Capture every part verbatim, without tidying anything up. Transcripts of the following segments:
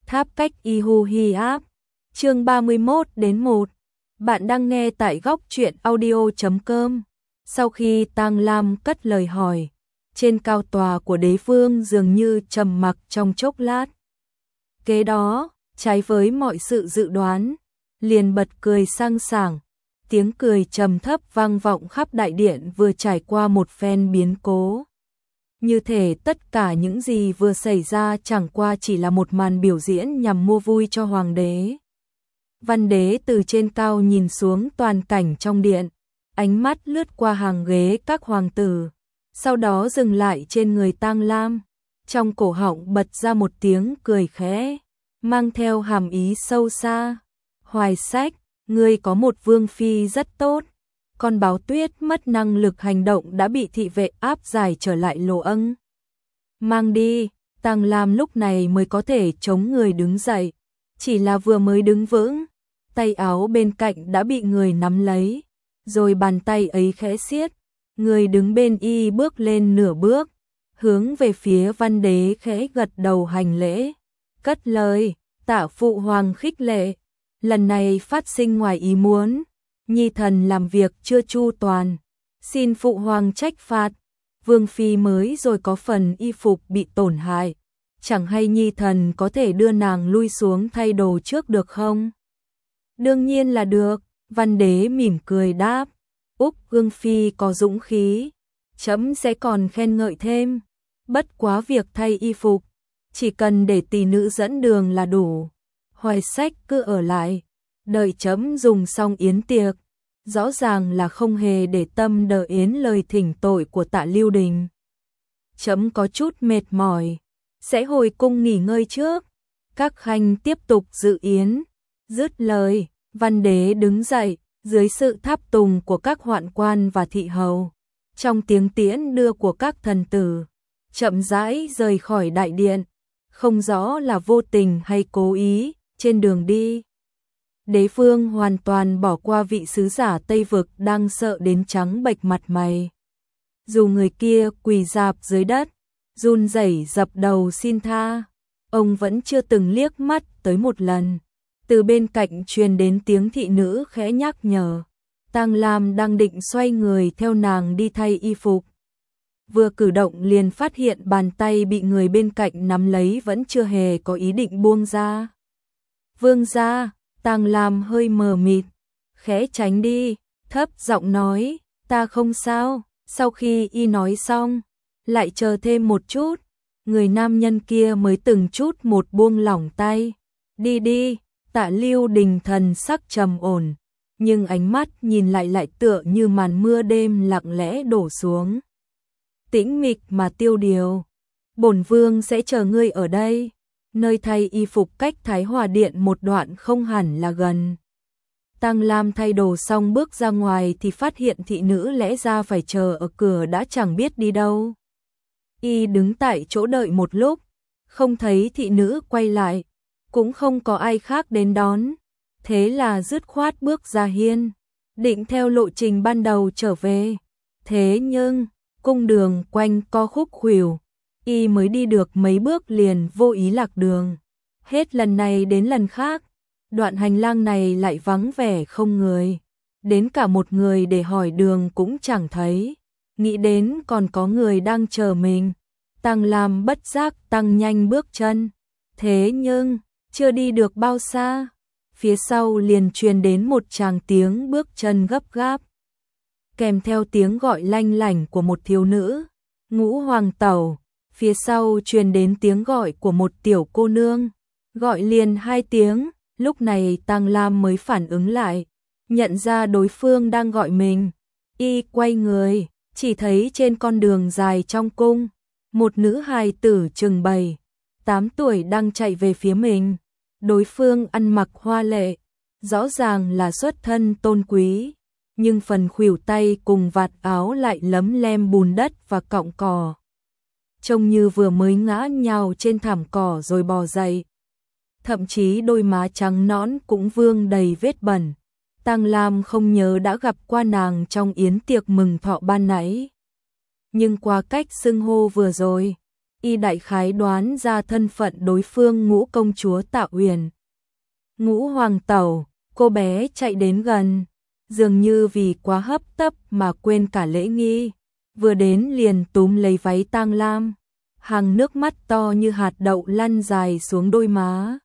Tháp cách y hu hi áp. Chương ba mươi mốt đến một. Bạn đang nghe tại góc truyện audio chấm com. Sau khi Tang Lam cất lời hỏi, trên cao tòa của đế vương dường như trầm mặc trong chốc lát. Kế đó, trái với mọi sự dự đoán, liền bật cười sang sảng. Tiếng cười trầm thấp vang vọng khắp đại điện vừa trải qua một phen biến cố. Như thể tất cả những gì vừa xảy ra chẳng qua chỉ là một màn biểu diễn nhằm mua vui cho hoàng đế. Văn đế từ trên cao nhìn xuống toàn cảnh trong điện, ánh mắt lướt qua hàng ghế các hoàng tử, sau đó dừng lại trên người Tang Lam, trong cổ họng bật ra một tiếng cười khẽ, mang theo hàm ý sâu xa. Hoài Sách, ngươi có một vương phi rất tốt. Con báo tuyết mất năng lực hành động đã bị thị vệ áp giải trở lại Lỗ Ân. Mang đi. Tang Lam lúc này mới có thể chống người đứng dậy. Chỉ là vừa mới đứng vững, tay áo bên cạnh đã bị người nắm lấy, rồi bàn tay ấy khẽ siết. Người đứng bên y bước lên nửa bước, hướng về phía văn đế khẽ gật đầu hành lễ. Cất lời, tạ phụ hoàng khích lệ. Lần này phát sinh ngoài ý muốn, nhi thần làm việc chưa chu toàn, xin phụ hoàng trách phạt. Vương phi mới rồi có phần y phục bị tổn hại, chẳng hay nhi thần có thể đưa nàng lui xuống thay đồ trước được không? Đương nhiên là được, văn đế mỉm cười đáp. Úc vương phi có dũng khí, trẫm sẽ còn khen ngợi thêm. Bất quá việc thay y phục, chỉ cần để tỷ nữ dẫn đường là đủ. Hoài Sách cứ ở lại, đợi trẫm dùng xong yến tiệc. Rõ ràng là không hề để tâm đợi yến lời thỉnh tội của Tạ Lưu Đình. Trẫm có chút mệt mỏi, sẽ hồi cung nghỉ ngơi trước. Các khanh tiếp tục dự yến. Dứt lời, văn đế đứng dậy, dưới sự tháp tùng của các hoạn quan và thị hầu, trong tiếng tiễn đưa của các thần tử, chậm rãi rời khỏi đại điện. Không rõ là vô tình hay cố ý, trên đường đi, đế vương hoàn toàn bỏ qua vị sứ giả Tây Vực đang sợ đến trắng bệch mặt mày. Dù người kia quỳ rạp dưới đất, run rẩy dập đầu xin tha, ông vẫn chưa từng liếc mắt tới một lần. Từ bên cạnh truyền đến tiếng thị nữ khẽ nhắc nhở. Tang Lam đang định xoay người theo nàng đi thay y phục. Vừa cử động liền phát hiện bàn tay bị người bên cạnh nắm lấy vẫn chưa hề có ý định buông ra. Vương gia, Tang Lam hơi mờ mịt, khẽ tránh đi, thấp giọng nói, ta không sao. Sau khi y nói xong, lại chờ thêm một chút, người nam nhân kia mới từng chút một buông lỏng tay. Đi đi. Tạ Lưu Đình thần sắc trầm ổn, nhưng ánh mắt nhìn lại lại tựa như màn mưa đêm lặng lẽ đổ xuống. Tĩnh mịch mà tiêu điều. Bổn vương sẽ chờ ngươi ở đây. Nơi thay y phục cách Thái Hòa Điện một đoạn không hẳn là gần. Tang Lam thay đồ xong bước ra ngoài thì phát hiện thị nữ lẽ ra phải chờ ở cửa đã chẳng biết đi đâu. Y đứng tại chỗ đợi một lúc, không thấy thị nữ quay lại, cũng không có ai khác đến đón. Thế là dứt khoát bước ra hiên, định theo lộ trình ban đầu trở về. Thế nhưng, cung đường quanh co khúc khuỷu, y mới đi được mấy bước liền vô ý lạc đường. Hết lần này đến lần khác, đoạn hành lang này lại vắng vẻ không người. Đến cả một người để hỏi đường cũng chẳng thấy. Nghĩ đến còn có người đang chờ mình, Tang Lam bất giác tăng nhanh bước chân. Thế nhưng, chưa đi được bao xa, phía sau liền truyền đến một tràng tiếng bước chân gấp gáp, kèm theo tiếng gọi lanh lảnh của một thiếu nữ. Ngũ hoàng tẩu. Phía sau truyền đến tiếng gọi của một tiểu cô nương, gọi liền hai tiếng. Lúc này Tang Lam mới phản ứng lại, nhận ra đối phương đang gọi mình. Y quay người, chỉ thấy trên con đường dài trong cung, một nữ hài tử chừng bảy, tám tuổi đang chạy về phía mình. Đối phương ăn mặc hoa lệ, rõ ràng là xuất thân tôn quý, nhưng phần khuỷu tay cùng vạt áo lại lấm lem bùn đất và cọng cỏ, trông như vừa mới ngã nhào trên thảm cỏ rồi bò dậy. Thậm chí đôi má trắng nõn cũng vương đầy vết bẩn. Tang Lam không nhớ đã gặp qua nàng trong yến tiệc mừng thọ ban nãy, nhưng qua cách xưng hô vừa rồi, y đại khái đoán ra thân phận đối phương Ngũ công chúa Tạ Uyển. Ngũ hoàng tẩu, cô bé chạy đến gần, dường như vì quá hấp tấp mà quên cả lễ nghi, vừa đến liền túm lấy váy Tang Lam, hàng nước mắt to như hạt đậu lăn dài xuống đôi má.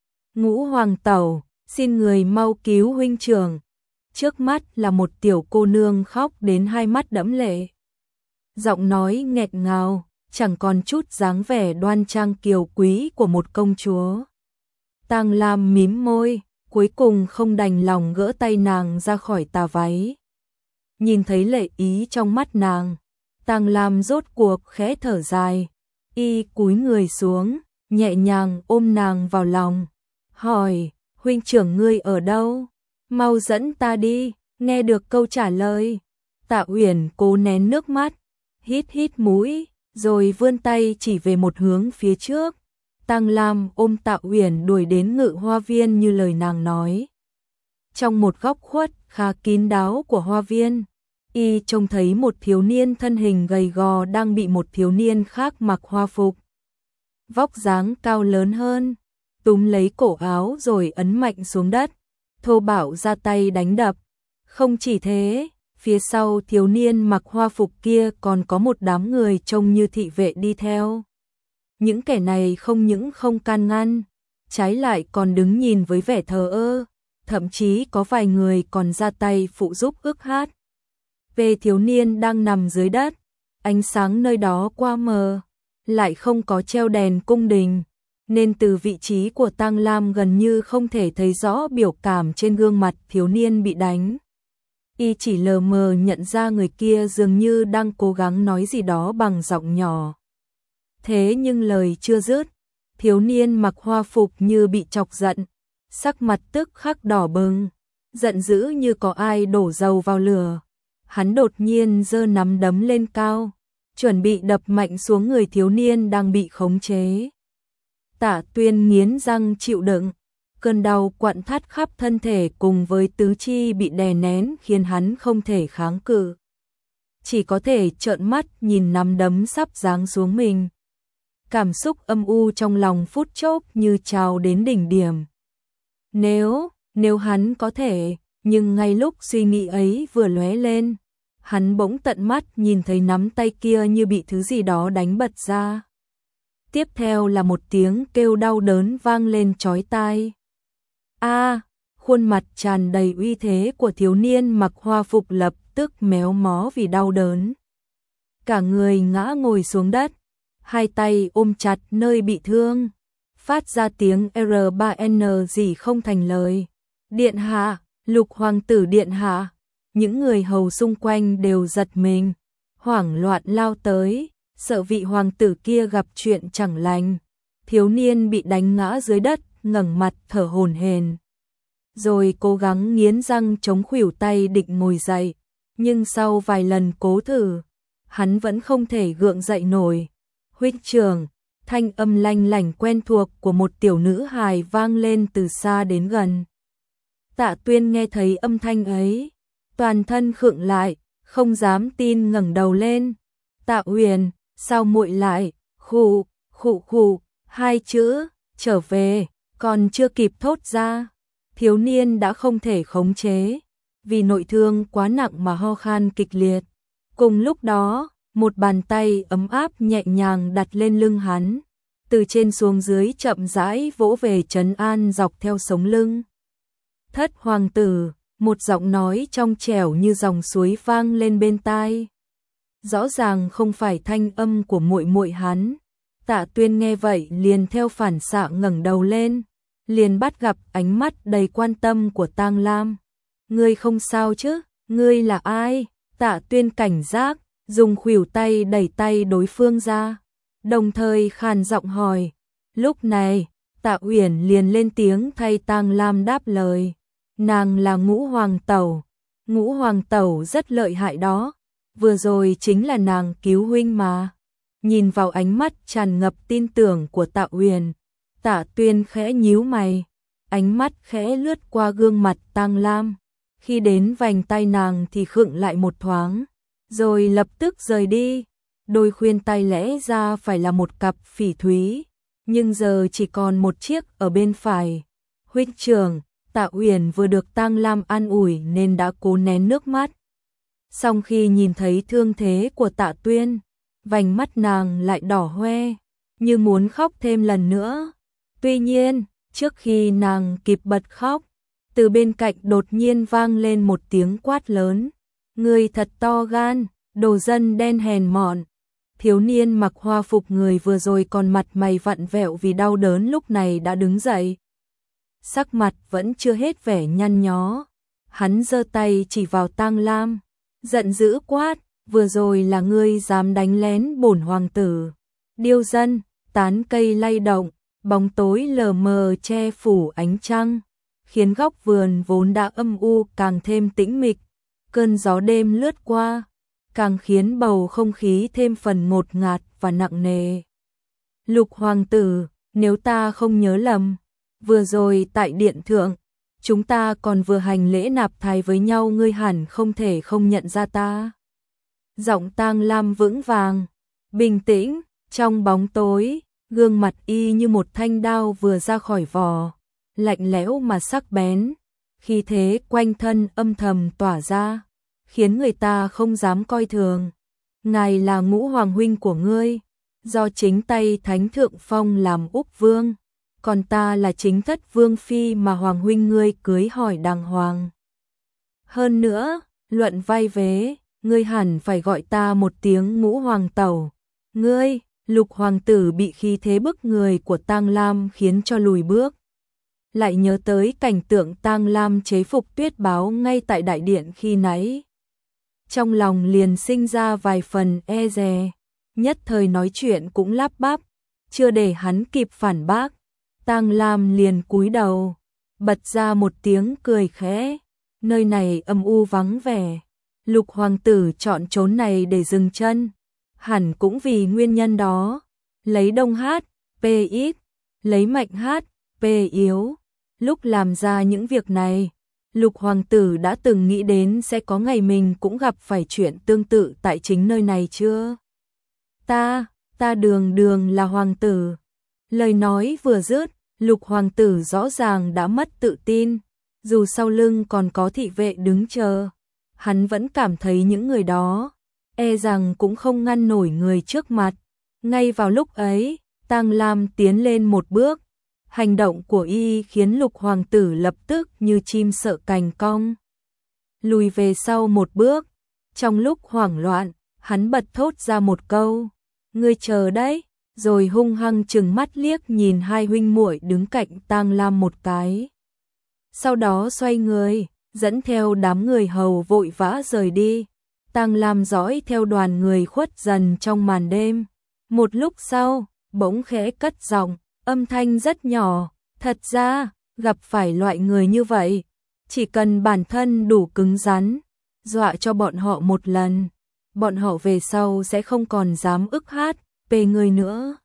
Ngũ hoàng tẩu, xin người mau cứu huynh trưởng. Trước mắt là một tiểu cô nương khóc đến hai mắt đẫm lệ. Giọng nói nghẹt ngào, chẳng còn chút dáng vẻ đoan trang kiều quý của một công chúa. Tang Lam mím môi, cuối cùng không đành lòng gỡ tay nàng ra khỏi tà váy. Nhìn thấy lệ ý trong mắt nàng, Tang Lam rốt cuộc khẽ thở dài, y cúi người xuống, nhẹ nhàng ôm nàng vào lòng, hỏi, huynh trưởng ngươi ở đâu? Mau dẫn ta đi. Nghe được câu trả lời, Tạ Uyển cố nén nước mắt, hít hít mũi, rồi vươn tay chỉ về một hướng phía trước. Tang Lam ôm Tạ Uyển đuổi đến Ngự Hoa Viên như lời nàng nói. Trong một góc khuất khá kín đáo của hoa viên, y trông thấy một thiếu niên thân hình gầy gò đang bị một thiếu niên khác mặc hoa phục, vóc dáng cao lớn hơn, túm lấy cổ áo rồi ấn mạnh xuống đất, thô bạo ra tay đánh đập. Không chỉ thế, phía sau thiếu niên mặc hoa phục kia còn có một đám người trông như thị vệ đi theo. Những kẻ này không những không can ngăn, trái lại còn đứng nhìn với vẻ thờ ơ, thậm chí có vài người còn ra tay phụ giúp ức hát. Về thiếu niên đang nằm dưới đất, ánh sáng nơi đó qua mờ, lại không có treo đèn cung đình, nên từ vị trí của Tang Lam gần như không thể thấy rõ biểu cảm trên gương mặt thiếu niên bị đánh. Y chỉ lờ mờ nhận ra người kia dường như đang cố gắng nói gì đó bằng giọng nhỏ. Thế nhưng lời chưa dứt, thiếu niên mặc hoa phục như bị chọc giận, sắc mặt tức khắc đỏ bừng, giận dữ như có ai đổ dầu vào lửa. Hắn đột nhiên giơ nắm đấm lên cao, chuẩn bị đập mạnh xuống người thiếu niên đang bị khống chế. Tạ Tuyên nghiến răng chịu đựng, cơn đau quặn thắt khắp thân thể cùng với tứ chi bị đè nén khiến hắn không thể kháng cự. Chỉ có thể trợn mắt nhìn nắm đấm sắp giáng xuống mình. Cảm xúc âm u trong lòng phút chốc như trào đến đỉnh điểm. Nếu, nếu hắn có thể, nhưng ngay lúc suy nghĩ ấy vừa lóe lên, hắn bỗng tận mắt nhìn thấy nắm tay kia như bị thứ gì đó đánh bật ra. Tiếp theo là một tiếng kêu đau đớn vang lên chói tai. A, khuôn mặt tràn đầy uy thế của thiếu niên mặc hoa phục lập tức méo mó vì đau đớn. Cả người ngã ngồi xuống đất, hai tay ôm chặt nơi bị thương, phát ra tiếng R ba N gì không thành lời. Điện hạ, Lục hoàng tử điện hạ. Những người hầu xung quanh đều giật mình, hoảng loạn lao tới, sợ vị hoàng tử kia gặp chuyện chẳng lành. Thiếu niên bị đánh ngã dưới đất, ngẩng mặt thở hổn hển, rồi cố gắng nghiến răng chống khuỷu tay định ngồi dậy, nhưng sau vài lần cố thử, hắn vẫn không thể gượng dậy nổi. Huynh trưởng, thanh âm lanh lảnh quen thuộc của một tiểu nữ hài vang lên từ xa đến gần. Tạ Tuyên nghe thấy âm thanh ấy, toàn thân khựng lại, không dám tin ngẩng đầu lên. Tạ Uyển, sao muội lại? Khụ, khụ khụ, hai chữ, trở về, còn chưa kịp thốt ra, thiếu niên đã không thể khống chế, vì nội thương quá nặng mà ho khan kịch liệt. Cùng lúc đó, một bàn tay ấm áp nhẹ nhàng đặt lên lưng hắn, từ trên xuống dưới chậm rãi vỗ về trấn an dọc theo sống lưng. Thất hoàng tử, một giọng nói trong trẻo như dòng suối vang lên bên tai. Rõ ràng không phải thanh âm của muội muội hắn. Tạ Tuyên nghe vậy liền theo phản xạ ngẩng đầu lên, liền bắt gặp ánh mắt đầy quan tâm của Tang Lam. Ngươi không sao chứ? Ngươi là ai? Tạ Tuyên cảnh giác, dùng khuỷu tay đẩy tay đối phương ra, đồng thời khàn giọng hỏi. Lúc này, Tạ Uyển liền lên tiếng thay Tang Lam đáp lời. Nàng là Ngũ hoàng tẩu. Ngũ hoàng tẩu rất lợi hại đó, vừa rồi chính là nàng cứu huynh mà. Nhìn vào ánh mắt tràn ngập tin tưởng của Tạ Uyển, Tạ Tuyên khẽ nhíu mày, ánh mắt khẽ lướt qua gương mặt Tang Lam, khi đến vành tay nàng thì khựng lại một thoáng, rồi lập tức rời đi. đôi khuyên tai lẽ ra phải là một cặp phỉ thúy, nhưng giờ chỉ còn một chiếc ở bên phải. Huynh trưởng, Tạ Uyển vừa được Tang Lam an ủi nên đã cố nén nước mắt. Song khi nhìn thấy thương thế của Tạ Tuyên, vành mắt nàng lại đỏ hoe, như muốn khóc thêm lần nữa. Tuy nhiên, trước khi nàng kịp bật khóc, từ bên cạnh đột nhiên vang lên một tiếng quát lớn. Người thật to gan, đồ dân đen hèn mọn. Thiếu niên mặc hoa phục người vừa rồi còn mặt mày vặn vẹo vì đau đớn lúc này đã đứng dậy. Sắc mặt vẫn chưa hết vẻ nhăn nhó. Hắn giơ tay chỉ vào Tang Lam, giận dữ quát, vừa rồi là ngươi dám đánh lén bổn hoàng tử. Điêu dân, tán cây lay động, bóng tối lờ mờ che phủ ánh trăng, khiến góc vườn vốn đã âm u càng thêm tĩnh mịch. Cơn gió đêm lướt qua, càng khiến bầu không khí thêm phần ngột ngạt và nặng nề. Lục hoàng tử, nếu ta không nhớ lầm, vừa rồi tại điện thượng, chúng ta còn vừa hành lễ nạp thái với nhau, ngươi hẳn không thể không nhận ra ta. Giọng Tang Lam vững vàng, bình tĩnh, trong bóng tối, gương mặt y như một thanh đao vừa ra khỏi vỏ, lạnh lẽo mà sắc bén, khí thế quanh thân âm thầm tỏa ra, khiến người ta không dám coi thường. Ngài là ngũ hoàng huynh của ngươi, do chính tay Thánh Thượng Phong làm Úc Vương, còn ta là chính thất vương phi mà hoàng huynh ngươi cưới hỏi đàng hoàng. Hơn nữa, luận vai vế, ngươi hẳn phải gọi ta một tiếng ngũ hoàng tẩu. Ngươi, Lục hoàng tử bị khí thế bức người của Tang Lam khiến cho lùi bước. Lại nhớ tới cảnh tượng Tang Lam chế phục Tuyết Báo ngay tại đại điện khi nãy. Trong lòng liền sinh ra vài phần e dè, nhất thời nói chuyện cũng lắp bắp, chưa để hắn kịp phản bác. Tang Lam liền cúi đầu, bật ra một tiếng cười khẽ, nơi này âm u vắng vẻ, Lục hoàng tử chọn chốn này để dừng chân, hẳn cũng vì nguyên nhân đó, lấy đông hát, pê ít, lấy mạnh hát, pê yếu. Lúc làm ra những việc này, Lục hoàng tử đã từng nghĩ đến sẽ có ngày mình cũng gặp phải chuyện tương tự tại chính nơi này chưa? Ta, ta đường đường là hoàng tử. Lời nói vừa dứt, Lục hoàng tử rõ ràng đã mất tự tin, dù sau lưng còn có thị vệ đứng chờ, hắn vẫn cảm thấy những người đó e rằng cũng không ngăn nổi người trước mặt. Ngay vào lúc ấy, Tang Lam tiến lên một bước, hành động của y khiến Lục hoàng tử lập tức như chim sợ cành cong, lùi về sau một bước. Trong lúc hoảng loạn, hắn bật thốt ra một câu, ngươi chờ đấy, rồi hung hăng trừng mắt liếc nhìn hai huynh muội đứng cạnh Tang Lam một cái. Sau đó xoay người, dẫn theo đám người hầu vội vã rời đi. Tang Lam dõi theo đoàn người khuất dần trong màn đêm. Một lúc sau, bỗng khẽ cất giọng, âm thanh rất nhỏ, thật ra, gặp phải loại người như vậy, chỉ cần bản thân đủ cứng rắn, dọa cho bọn họ một lần, bọn họ về sau sẽ không còn dám ức hát về người nữa.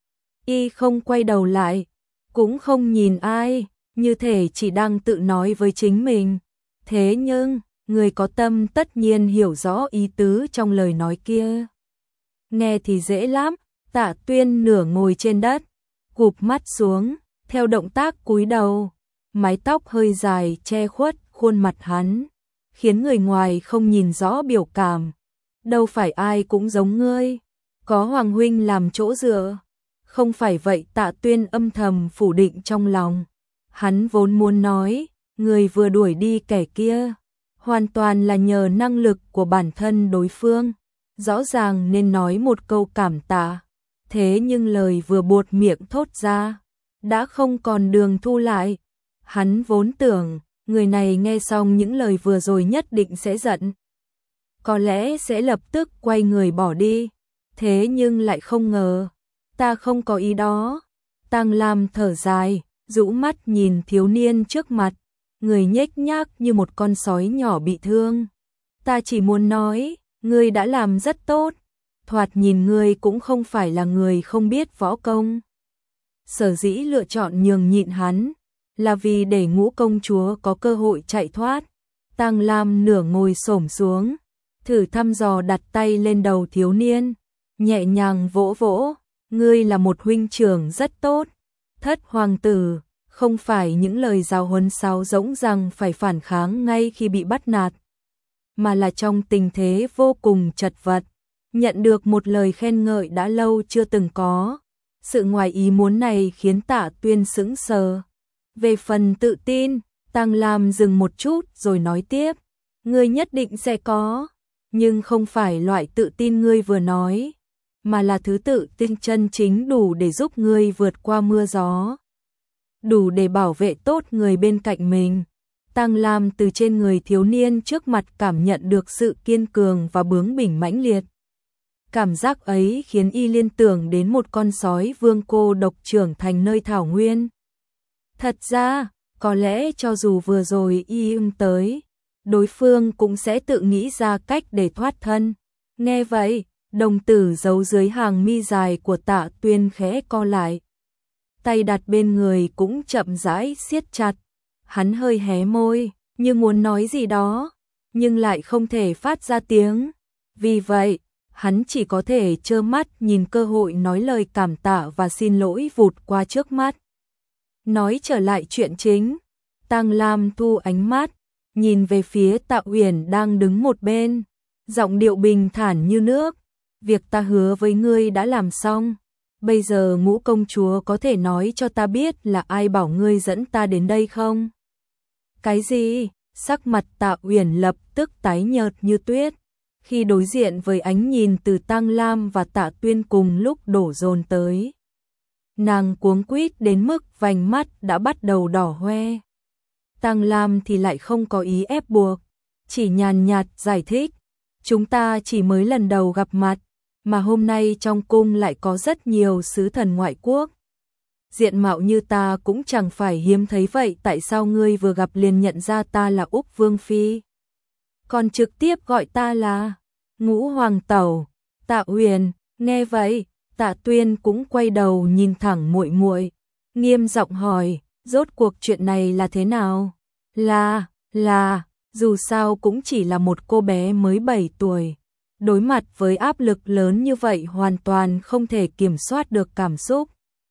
Y không quay đầu lại, cũng không nhìn ai, như thể chỉ đang tự nói với chính mình. Thế nhưng, người có tâm tất nhiên hiểu rõ ý tứ trong lời nói kia. Nghe thì dễ lắm, Tạ Tuyên nửa ngồi trên đất, gục mắt xuống, theo động tác cúi đầu, mái tóc hơi dài che khuất khuôn mặt hắn, khiến người ngoài không nhìn rõ biểu cảm. Đâu phải ai cũng giống ngươi, có hoàng huynh làm chỗ dựa. Không phải vậy, Tạ Tuyên âm thầm phủ định trong lòng. Hắn vốn muốn nói, người vừa đuổi đi kẻ kia, hoàn toàn là nhờ năng lực của bản thân đối phương, rõ ràng nên nói một câu cảm tạ. Thế nhưng lời vừa buột miệng thốt ra, đã không còn đường thu lại. Hắn vốn tưởng, người này nghe xong những lời vừa rồi nhất định sẽ giận, có lẽ sẽ lập tức quay người bỏ đi. Thế nhưng lại không ngờ, ta không có ý đó. Tang Lam thở dài, rũ mắt nhìn thiếu niên trước mặt, người nhếch nhác như một con sói nhỏ bị thương. Ta chỉ muốn nói, ngươi đã làm rất tốt, thoạt nhìn ngươi cũng không phải là người không biết võ công. Sở dĩ lựa chọn nhường nhịn hắn, là vì để Ngũ công chúa có cơ hội chạy thoát. Tang Lam nửa ngồi xổm xuống, thử thăm dò đặt tay lên đầu thiếu niên, nhẹ nhàng vỗ vỗ, ngươi là một huynh trưởng rất tốt. Thất hoàng tử, không phải những lời giáo huấn sáo rỗng rằng phải phản kháng ngay khi bị bắt nạt, mà là trong tình thế vô cùng chật vật, nhận được một lời khen ngợi đã lâu chưa từng có. Sự ngoài ý muốn này khiến Tạ Tuyên sững sờ. Về phần tự tin, Tang Lam dừng một chút rồi nói tiếp, ngươi nhất định sẽ có, nhưng không phải loại tự tin ngươi vừa nói, mà là thứ tự tin chân chính đủ để giúp ngươi vượt qua mưa gió, đủ để bảo vệ tốt người bên cạnh mình. Tang Lam từ trên người thiếu niên trước mặt cảm nhận được sự kiên cường và bướng bỉnh mãnh liệt. Cảm giác ấy khiến y liên tưởng đến một con sói vương cô độc trưởng thành nơi thảo nguyên. Thật ra, có lẽ cho dù vừa rồi y ưng tới, đối phương cũng sẽ tự nghĩ ra cách để thoát thân. Nghe vậy, đồng tử giấu dưới hàng mi dài của Tạ Tuyên khẽ co lại. Tay đặt bên người cũng chậm rãi siết chặt. Hắn hơi hé môi, như muốn nói gì đó, nhưng lại không thể phát ra tiếng. Vì vậy, hắn chỉ có thể trơ mắt nhìn cơ hội nói lời cảm tạ và xin lỗi vụt qua trước mắt. Nói trở lại chuyện chính, Tang Lam thu ánh mắt, nhìn về phía Tạ Uyển đang đứng một bên, giọng điệu bình thản như nước. Việc ta hứa với ngươi đã làm xong, bây giờ Ngũ công chúa có thể nói cho ta biết là ai bảo ngươi dẫn ta đến đây không? Cái gì? Sắc mặt Tạ Uyển lập tức tái nhợt như tuyết, khi đối diện với ánh nhìn từ Tang Lam và Tạ Tuyên cùng lúc đổ dồn tới. Nàng cuống quýt đến mức vành mắt đã bắt đầu đỏ hoe. Tang Lam thì lại không có ý ép buộc, chỉ nhàn nhạt giải thích, chúng ta chỉ mới lần đầu gặp mặt, mà hôm nay trong cung lại có rất nhiều sứ thần ngoại quốc. Diện mạo như ta cũng chẳng phải hiếm thấy vậy, tại sao ngươi vừa gặp liền nhận ra ta là Úc Vương Phi? Còn trực tiếp gọi ta là Ngũ Hoàng Tẩu. Tạ Uyển, nghe vậy, Tạ Tuyên cũng quay đầu nhìn thẳng muội muội, nghiêm giọng hỏi, rốt cuộc chuyện này là thế nào? Là, là, dù sao cũng chỉ là một cô bé mới bảy tuổi. Đối mặt với áp lực lớn như vậy hoàn toàn không thể kiểm soát được cảm xúc.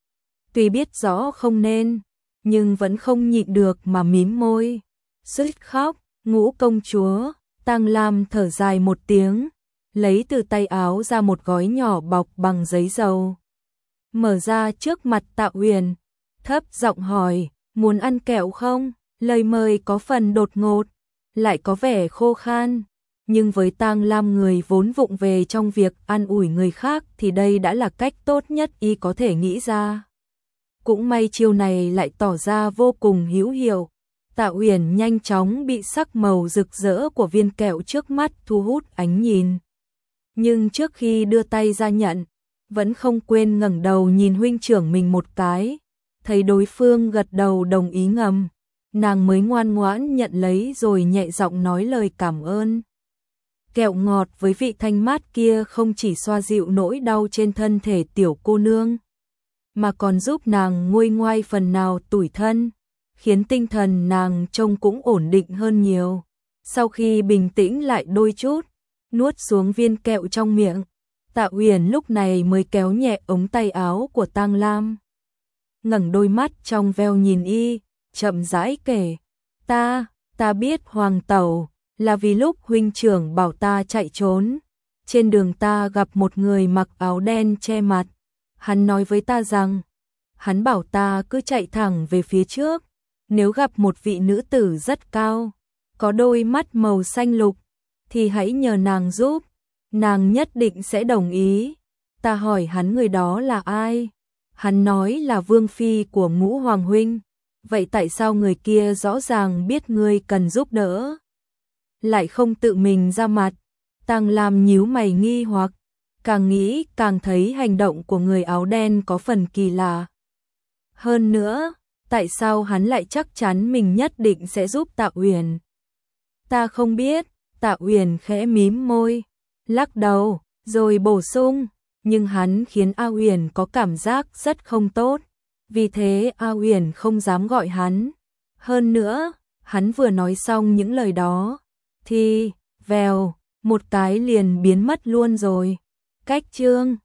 Tuy biết rõ không nên, nhưng vẫn không nhịn được mà mím môi. Suýt khóc, Ngũ công chúa. Tang Lam thở dài một tiếng, lấy từ tay áo ra một gói nhỏ bọc bằng giấy dầu. Mở ra trước mặt Tạ Uyển, thấp giọng hỏi, muốn ăn kẹo không? Lời mời có phần đột ngột, lại có vẻ khô khan. Nhưng với Tang Lam người vốn vụng về trong việc an ủi người khác thì đây đã là cách tốt nhất y có thể nghĩ ra. Cũng may chiêu này lại tỏ ra vô cùng hữu hiệu. Tạ Uyển nhanh chóng bị sắc màu rực rỡ của viên kẹo trước mắt thu hút ánh nhìn. Nhưng trước khi đưa tay ra nhận, vẫn không quên ngẩng đầu nhìn huynh trưởng mình một cái. Thấy đối phương gật đầu đồng ý ngầm, nàng mới ngoan ngoãn nhận lấy rồi nhẹ giọng nói lời cảm ơn. Kẹo ngọt với vị thanh mát kia không chỉ xoa dịu nỗi đau trên thân thể tiểu cô nương, mà còn giúp nàng nguôi ngoai phần nào tủi thân, khiến tinh thần nàng trông cũng ổn định hơn nhiều. Sau khi bình tĩnh lại đôi chút, nuốt xuống viên kẹo trong miệng, Tạ Uyển lúc này mới kéo nhẹ ống tay áo của Tang Lam. Ngẩng đôi mắt trong veo nhìn y, chậm rãi kể, ta, ta biết Hoàng Tẩu, là vì lúc huynh trưởng bảo ta chạy trốn, trên đường ta gặp một người mặc áo đen che mặt. Hắn nói với ta rằng, hắn bảo ta cứ chạy thẳng về phía trước, nếu gặp một vị nữ tử rất cao, có đôi mắt màu xanh lục, thì hãy nhờ nàng giúp, nàng nhất định sẽ đồng ý. Ta hỏi hắn người đó là ai? Hắn nói là Vương Phi của Ngũ Hoàng huynh. Vậy tại sao người kia rõ ràng biết ngươi cần giúp đỡ, lại không tự mình ra mặt? Tang Lam nhíu mày nghi hoặc, càng nghĩ càng thấy hành động của người áo đen có phần kỳ lạ. Hơn nữa, tại sao hắn lại chắc chắn mình nhất định sẽ giúp Tạ Uyển? Ta không biết. Tạ Uyển khẽ mím môi, lắc đầu, rồi bổ sung, nhưng hắn khiến A Uyển có cảm giác rất không tốt, vì thế A Uyển không dám gọi hắn. Hơn nữa, hắn vừa nói xong những lời đó, thì, vèo, một cái liền biến mất luôn rồi. Cách chương